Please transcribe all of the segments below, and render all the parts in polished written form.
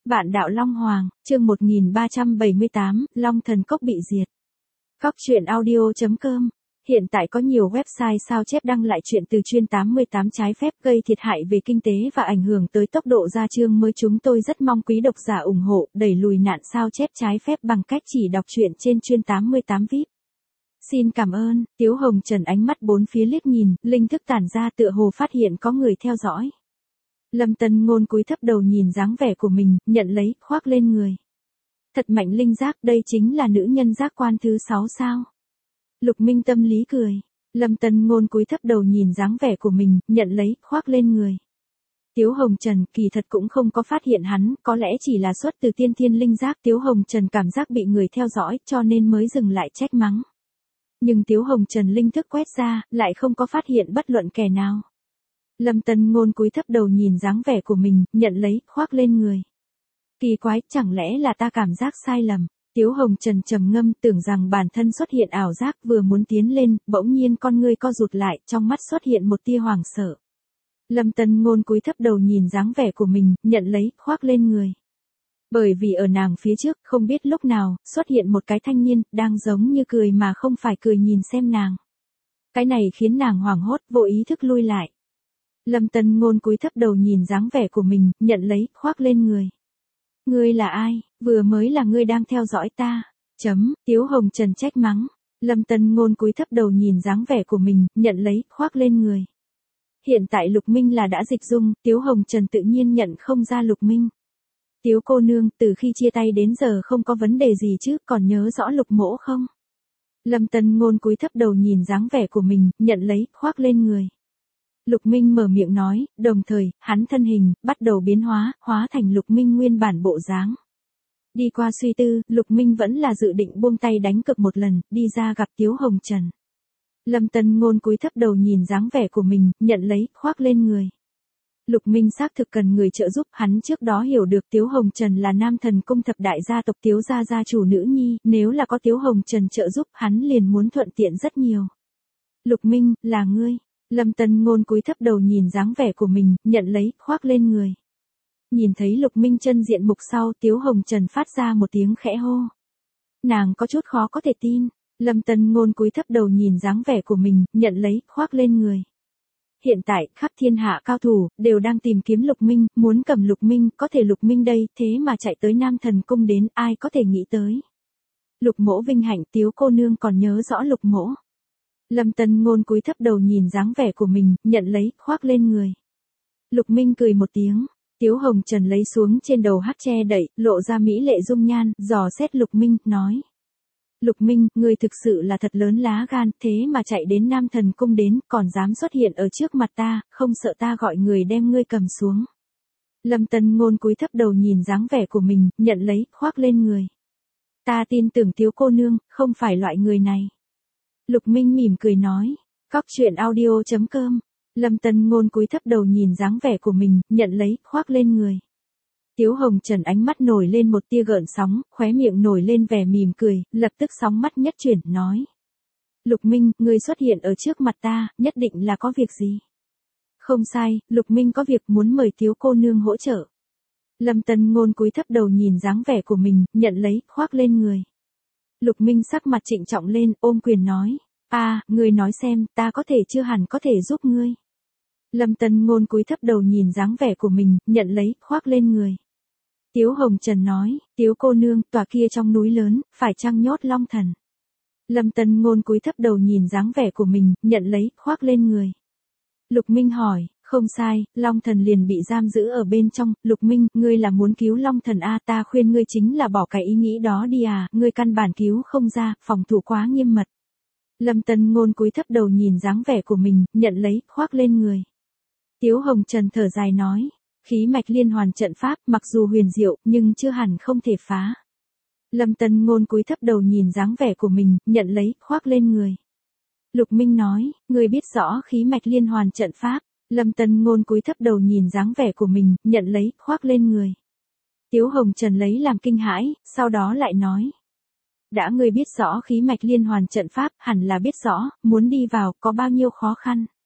Vạn đạo Long Hoàng, chương 1378, Long Thần Cốc bị diệt. Góc truyện audio.com. Hiện tại có nhiều website sao chép đăng lại chuyện từ chuyên 88 trái phép gây thiệt hại về kinh tế và ảnh hưởng tới tốc độ ra chương mới. Chúng tôi rất mong quý độc giả ủng hộ, đẩy lùi nạn sao chép trái phép bằng cách chỉ đọc truyện trên chuyên 88 VIP. Xin cảm ơn. Tiếu Hồng Trần ánh mắt bốn phía liếc nhìn, linh thức tản ra tựa hồ phát hiện có người theo dõi. Lâm Tân Ngôn cúi thấp đầu nhìn dáng vẻ của mình, nhận lấy, khoác lên người. Thật mạnh linh giác, đây chính là nữ nhân giác quan thứ 6 sao? Lục Minh tâm lý cười. Lâm Tân Ngôn cúi thấp đầu nhìn dáng vẻ của mình, nhận lấy, khoác lên người. Tiếu Hồng Trần kỳ thật cũng không có phát hiện hắn, có lẽ chỉ là xuất từ tiên thiên linh giác. Tiếu Hồng Trần cảm giác bị người theo dõi, cho nên mới dừng lại trách mắng. Nhưng Tiếu Hồng Trần linh thức quét ra, lại không có phát hiện bất luận kẻ nào. Lâm Tân Ngôn cúi thấp đầu nhìn dáng vẻ của mình, nhận lấy, khoác lên người. Kỳ quái, chẳng lẽ là ta cảm giác sai lầm? Tiếu Hồng Trần trầm ngâm, tưởng rằng bản thân xuất hiện ảo giác, vừa muốn tiến lên, bỗng nhiên con ngươi co rụt lại, trong mắt xuất hiện một tia hoảng sợ. Lâm Tân Ngôn cúi thấp đầu nhìn dáng vẻ của mình, nhận lấy, khoác lên người. Bởi vì ở nàng phía trước, không biết lúc nào, xuất hiện một cái thanh niên, đang giống như cười mà không phải cười nhìn xem nàng. Cái này khiến nàng hoảng hốt, vô ý thức lui lại. Lâm Tân Ngôn cúi thấp đầu nhìn dáng vẻ của mình, nhận lấy, khoác lên người. Ngươi là ai? Vừa mới là ngươi đang theo dõi ta. Tiếu Hồng Trần trách mắng. Lâm Tân Ngôn cúi thấp đầu nhìn dáng vẻ của mình, nhận lấy, khoác lên người. Hiện tại Lục Minh là đã dịch dung, Tiếu Hồng Trần tự nhiên nhận không ra Lục Minh. Tiếu cô nương, từ khi chia tay đến giờ không có vấn đề gì chứ, còn nhớ rõ Lục mỗ không? Lâm Tân Ngôn cúi thấp đầu nhìn dáng vẻ của mình, nhận lấy, khoác lên người. Lục Minh mở miệng nói, đồng thời, hắn thân hình, bắt đầu biến hóa, hóa thành Lục Minh nguyên bản bộ dáng. Đi qua suy tư, Lục Minh vẫn là dự định buông tay đánh cược một lần, đi ra gặp Tiếu Hồng Trần. Lâm Tân Ngôn cúi thấp đầu nhìn dáng vẻ của mình, nhận lấy, khoác lên người. Lục Minh xác thực cần người trợ giúp, hắn trước đó hiểu được Tiếu Hồng Trần là Nam Thần Cung thập đại gia tộc Tiếu gia gia chủ nữ nhi, nếu là có Tiếu Hồng Trần trợ giúp, hắn liền muốn thuận tiện rất nhiều. Lục Minh, là ngươi. Lâm Tân Ngôn cúi thấp đầu nhìn dáng vẻ của mình, nhận lấy, khoác lên người. Nhìn thấy Lục Minh chân diện mục sau, Tiếu Hồng Trần phát ra một tiếng khẽ hô. Nàng có chút khó có thể tin. Lâm Tân Ngôn cúi thấp đầu nhìn dáng vẻ của mình, nhận lấy, khoác lên người. Hiện tại, khắp thiên hạ cao thủ, đều đang tìm kiếm Lục Minh, muốn cầm Lục Minh, có thể Lục Minh đây, thế mà chạy tới Nam Thần Cung đến, ai có thể nghĩ tới. Lục mỗ vinh hạnh, Tiếu cô nương còn nhớ rõ Lục mỗ. Lâm Tân Ngôn cúi thấp đầu nhìn dáng vẻ của mình, nhận lấy, khoác lên người. Lục Minh cười một tiếng, Tiếu Hồng Trần lấy xuống trên đầu hắc che đậy, lộ ra mỹ lệ dung nhan, dò xét Lục Minh, nói. Lục Minh, ngươi thực sự là thật lớn lá gan, thế mà chạy đến Nam Thần Cung đến, còn dám xuất hiện ở trước mặt ta, không sợ ta gọi người đem ngươi cầm xuống. Lâm Tân Ngôn cúi thấp đầu nhìn dáng vẻ của mình, nhận lấy, khoác lên người. Ta tin tưởng Tiếu cô nương, không phải loại người này. Lục Minh mỉm cười nói. Góc truyện audio.com. Lâm Tân Ngôn cúi thấp đầu nhìn dáng vẻ của mình, nhận lấy, khoác lên người. Tiếu Hồng Trần ánh mắt nổi lên một tia gợn sóng, khóe miệng nổi lên vẻ mỉm cười, lập tức sóng mắt nhất chuyển, nói. Lục Minh, ngươi xuất hiện ở trước mặt ta, nhất định là có việc gì? Không sai, Lục Minh có việc muốn mời Tiếu cô nương hỗ trợ. Lâm Tân Ngôn cúi thấp đầu nhìn dáng vẻ của mình, nhận lấy, khoác lên người. Lục Minh sắc mặt trịnh trọng lên, ôm quyền nói. Ngươi nói xem, ta có thể chưa hẳn có thể giúp ngươi. Lâm Tân Ngôn cúi thấp đầu nhìn dáng vẻ của mình, nhận lấy, khoác lên người. Tiếu Hồng Trần nói, Tiếu cô nương, tòa kia trong núi lớn, phải chăng nhốt Long Thần? Lâm Tân Ngôn cúi thấp đầu nhìn dáng vẻ của mình, nhận lấy, khoác lên người. Lục Minh hỏi, không sai, Long Thần liền bị giam giữ ở bên trong. Lục Minh, ngươi là muốn cứu Long Thần ta khuyên ngươi chính là bỏ cái ý nghĩ đó đi ngươi căn bản cứu không ra, phòng thủ quá nghiêm mật. Lâm Tân Ngôn cúi thấp đầu nhìn dáng vẻ của mình, nhận lấy, khoác lên người. Tiếu Hồng Trần thở dài nói, khí mạch liên hoàn trận pháp, mặc dù huyền diệu, nhưng chưa hẳn không thể phá. Lâm Tân Ngôn cúi thấp đầu nhìn dáng vẻ của mình, nhận lấy, khoác lên người. Lục Minh nói, ngươi biết rõ khí mạch liên hoàn trận pháp. Lâm Tân Ngôn cúi thấp đầu nhìn dáng vẻ của mình, nhận lấy, khoác lên người. Tiếu Hồng Trần lấy làm kinh hãi, sau đó lại nói. Đã ngươi biết rõ khí mạch liên hoàn trận pháp, hẳn là biết rõ, muốn đi vào, có bao nhiêu khó khăn.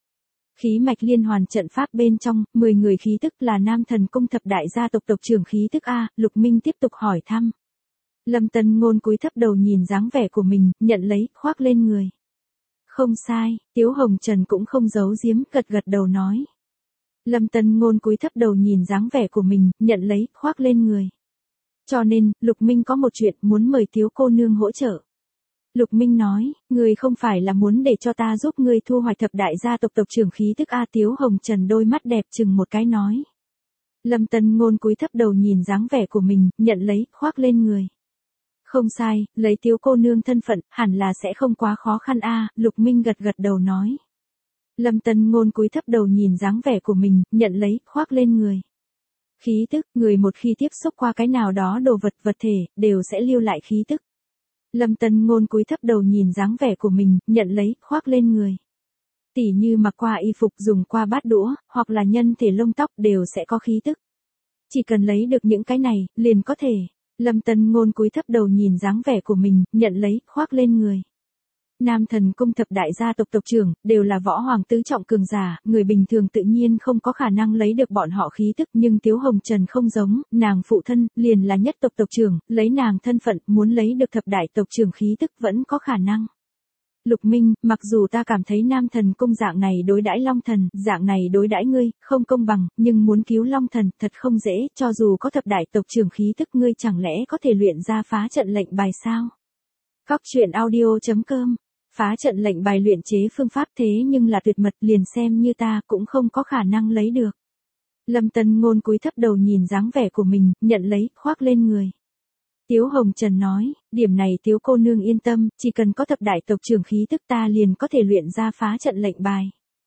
Khí mạch liên hoàn trận pháp bên trong, 10 người khí tức là Nam Thần Cung thập đại gia tộc tộc trưởng khí tức A, Lục Minh tiếp tục hỏi thăm. Lâm Tân Ngôn cúi thấp đầu nhìn dáng vẻ của mình, nhận lấy, khoác lên người. Không sai, Tiếu Hồng Trần cũng không giấu giếm, gật gật đầu nói. Lâm Tân Ngôn cúi thấp đầu nhìn dáng vẻ của mình, nhận lấy, khoác lên người. Cho nên, Lục Minh có một chuyện muốn mời Tiếu cô nương hỗ trợ. Lục Minh nói, ngươi không phải là muốn để cho ta giúp ngươi thu hoạch thập đại gia tộc tộc trưởng khí tức A. Tiếu Hồng Trần đôi mắt đẹp chừng một cái nói. Lâm Tân Ngôn cúi thấp đầu nhìn dáng vẻ của mình, nhận lấy, khoác lên người. Không sai, lấy Tiếu cô nương thân phận, hẳn là sẽ không quá khó khăn A. Lục Minh gật gật đầu nói. Lâm Tân Ngôn cúi thấp đầu nhìn dáng vẻ của mình, nhận lấy, khoác lên người. Khí tức, người một khi tiếp xúc qua cái nào đó đồ vật vật thể, đều sẽ lưu lại khí tức. Lâm Tân Ngôn cúi thấp đầu nhìn dáng vẻ của mình, nhận lấy, khoác lên người. Tỉ như mặc qua y phục, dùng qua bát đũa, hoặc là nhân thể lông tóc đều sẽ có khí tức. Chỉ cần lấy được những cái này, liền có thể. Lâm Tân Ngôn cúi thấp đầu nhìn dáng vẻ của mình, nhận lấy, khoác lên người. Nam Thần Cung thập đại gia tộc tộc trưởng, đều là võ hoàng tứ trọng cường giả, người bình thường tự nhiên không có khả năng lấy được bọn họ khí tức, nhưng Tiếu Hồng Trần không giống, nàng phụ thân, liền là nhất tộc tộc trưởng, lấy nàng thân phận, muốn lấy được thập đại tộc trưởng khí tức vẫn có khả năng. Lục Minh, mặc dù ta cảm thấy Nam Thần Cung dạng này đối đãi Long Thần, dạng này đối đãi ngươi, không công bằng, nhưng muốn cứu Long Thần, thật không dễ, cho dù có thập đại tộc trưởng khí tức ngươi chẳng lẽ có thể luyện ra phá trận lệnh bài sao? Cóc truyện audio.com. Phá trận lệnh bài luyện chế phương pháp thế nhưng là tuyệt mật, liền xem như ta cũng không có khả năng lấy được. Lâm Tân Ngôn cúi thấp đầu nhìn dáng vẻ của mình, nhận lấy, khoác lên người. Tiếu Hồng Trần nói, điểm này Tiếu cô nương yên tâm, chỉ cần có thập đại tộc trưởng khí tức ta liền có thể luyện ra phá trận lệnh bài.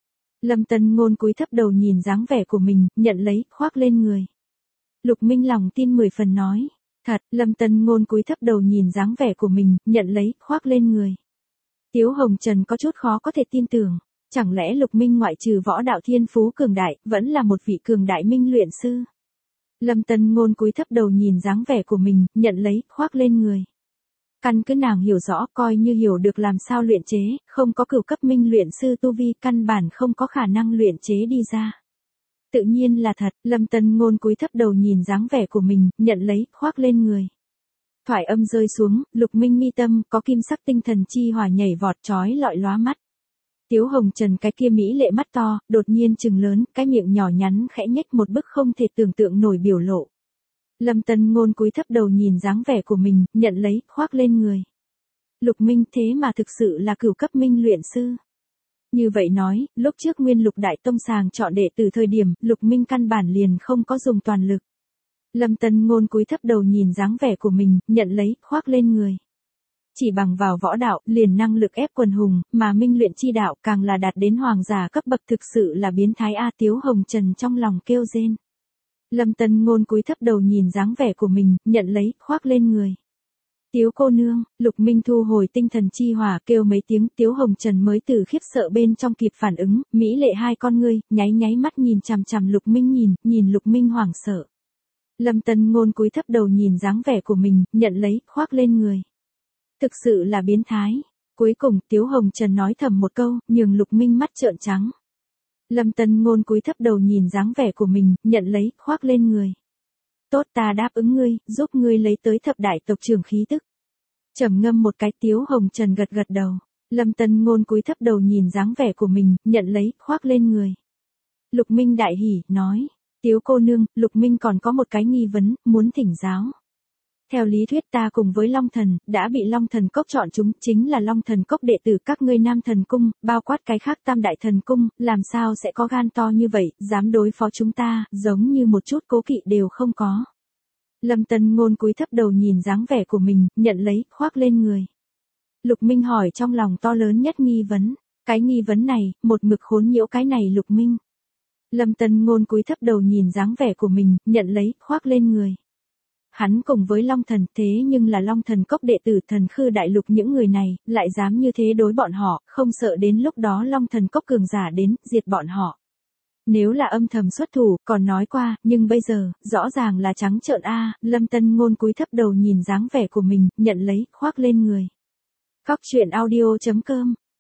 Lâm Tân Ngôn cúi thấp đầu nhìn dáng vẻ của mình, nhận lấy, khoác lên người. Lục Minh lòng tin 10 phần nói, thật. Lâm Tân Ngôn cúi thấp đầu nhìn dáng vẻ của mình, nhận lấy, khoác lên người. Tiếu Hồng Trần có chút khó có thể tin tưởng, chẳng lẽ Lục Minh ngoại trừ võ đạo thiên phú cường đại, vẫn là một vị cường đại minh luyện sư. Lâm Tân Ngôn cúi thấp đầu nhìn dáng vẻ của mình, nhận lấy, khoác lên người. Căn cứ nàng hiểu rõ, coi như hiểu được làm sao luyện chế, không có cửu cấp minh luyện sư tu vi, căn bản không có khả năng luyện chế đi ra. Tự nhiên là thật. Lâm Tân Ngôn cúi thấp đầu nhìn dáng vẻ của mình, nhận lấy, khoác lên người. Thoại âm rơi xuống, Lục Minh mi tâm có kim sắc tinh thần chi hỏa nhảy vọt chói lọi lóa mắt. Tiếu Hồng Trần cái kia mỹ lệ mắt to, đột nhiên trừng lớn, cái miệng nhỏ nhắn khẽ nhếch một bức không thể tưởng tượng nổi biểu lộ. Lâm Tân Ngôn cúi thấp đầu nhìn dáng vẻ của mình, nhận lấy, khoác lên người. Lục Minh thế mà thực sự là cửu cấp minh luyện sư. Như vậy nói, lúc trước Nguyên Lục Đại Tông sàng chọn đệ từ thời điểm, Lục Minh căn bản liền không có dùng toàn lực. Lâm Tân Ngôn cúi thấp đầu nhìn dáng vẻ của mình, nhận lấy, khoác lên người. Chỉ bằng vào võ đạo, liền năng lực ép quần hùng, mà minh luyện chi đạo càng là đạt đến hoàng giả cấp bậc, thực sự là biến thái A. Tiếu Hồng Trần trong lòng kêu rên. Lâm Tân Ngôn cúi thấp đầu nhìn dáng vẻ của mình, nhận lấy, khoác lên người. Tiếu cô nương. Lục Minh thu hồi tinh thần chi hỏa, kêu mấy tiếng, Tiếu Hồng Trần mới từ khiếp sợ bên trong kịp phản ứng, mỹ lệ hai con ngươi, nháy nháy mắt nhìn chằm chằm Lục Minh nhìn Lục Minh hoảng sợ. Lâm Tân Ngôn cúi thấp đầu nhìn dáng vẻ của mình, nhận lấy, khoác lên người. Thực sự là biến thái. Cuối cùng, Tiếu Hồng Trần nói thầm một câu, nhường Lục Minh mắt trợn trắng. Lâm Tân Ngôn cúi thấp đầu nhìn dáng vẻ của mình, nhận lấy, khoác lên người. Tốt, ta đáp ứng ngươi, giúp ngươi lấy tới thập đại tộc trưởng khí tức. Trầm ngâm một cái, Tiếu Hồng Trần gật gật đầu. Lâm Tân Ngôn cúi thấp đầu nhìn dáng vẻ của mình, nhận lấy, khoác lên người. Lục Minh đại hỉ, nói. Tiếu cô nương, Lục Minh còn có một cái nghi vấn, muốn thỉnh giáo. Theo lý thuyết ta cùng với Long Thần, đã bị Long Thần Cốc chọn chúng, chính là Long Thần Cốc đệ tử các ngươi Nam Thần Cung, bao quát cái khác Tam Đại Thần Cung, làm sao sẽ có gan to như vậy, dám đối phó chúng ta, giống như một chút cố kỵ đều không có. Lâm Tân Ngôn cúi thấp đầu nhìn dáng vẻ của mình, nhận lấy, khoác lên người. Lục Minh hỏi trong lòng to lớn nhất nghi vấn. Cái nghi vấn này, một mực khốn nhiễu cái này Lục Minh. Lâm Tân Ngôn cúi thấp đầu nhìn dáng vẻ của mình, nhận lấy, khoác lên người. Hắn cùng với Long Thần, thế nhưng là Long Thần Cốc đệ tử Thần Khư Đại Lục, những người này, lại dám như thế đối bọn họ, không sợ đến lúc đó Long Thần Cốc cường giả đến, diệt bọn họ. Nếu là âm thầm xuất thủ, còn nói qua, nhưng bây giờ, rõ ràng là trắng trợn A. Lâm Tân Ngôn cúi thấp đầu nhìn dáng vẻ của mình, nhận lấy, khoác lên người. Cóc truyện audio.com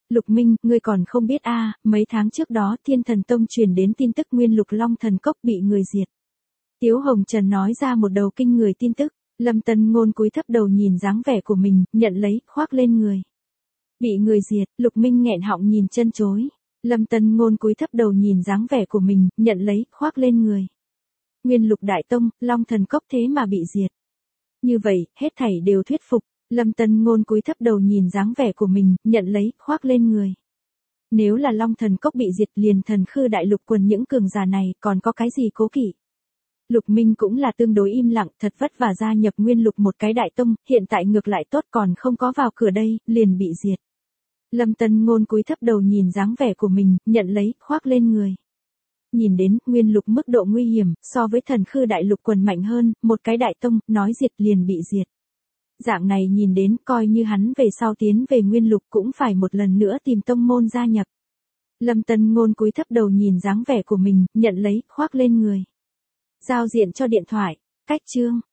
Lục Minh, ngươi còn không biết mấy tháng trước đó Thiên Thần Tông truyền đến tin tức Nguyên Lục Long Thần Cốc bị người diệt. Tiếu Hồng Trần nói ra một đầu kinh người tin tức, Lâm Tân Ngôn cúi thấp đầu nhìn dáng vẻ của mình, nhận lấy, khoác lên người. Bị người diệt, Lục Minh nghẹn họng nhìn chân chối. Lâm Tân Ngôn cúi thấp đầu nhìn dáng vẻ của mình, nhận lấy, khoác lên người. Nguyên Lục Đại Tông, Long Thần Cốc thế mà bị diệt. Như vậy, hết thảy đều thuyết phục. Lâm Tân Ngôn cúi thấp đầu nhìn dáng vẻ của mình, nhận lấy, khoác lên người. Nếu là Long Thần Cốc bị diệt liền Thần Khư Đại Lục quần những cường giả này còn có cái gì cố kỵ. Lục Minh cũng là tương đối im lặng, thật vất vả gia nhập Nguyên Lục một cái đại tông, hiện tại ngược lại tốt còn không có vào cửa đây, liền bị diệt. Lâm Tân Ngôn cúi thấp đầu nhìn dáng vẻ của mình, nhận lấy, khoác lên người. Nhìn đến, Nguyên Lục mức độ nguy hiểm, so với Thần Khư Đại Lục quần mạnh hơn, một cái đại tông, nói diệt liền bị diệt. Dạng này nhìn đến, coi như hắn về sau tiến về Nguyên Lục cũng phải một lần nữa tìm tông môn gia nhập. Lâm Tân Ngôn cúi thấp đầu nhìn dáng vẻ của mình, nhận lấy, khoác lên người. Giao diện cho điện thoại, cách chương.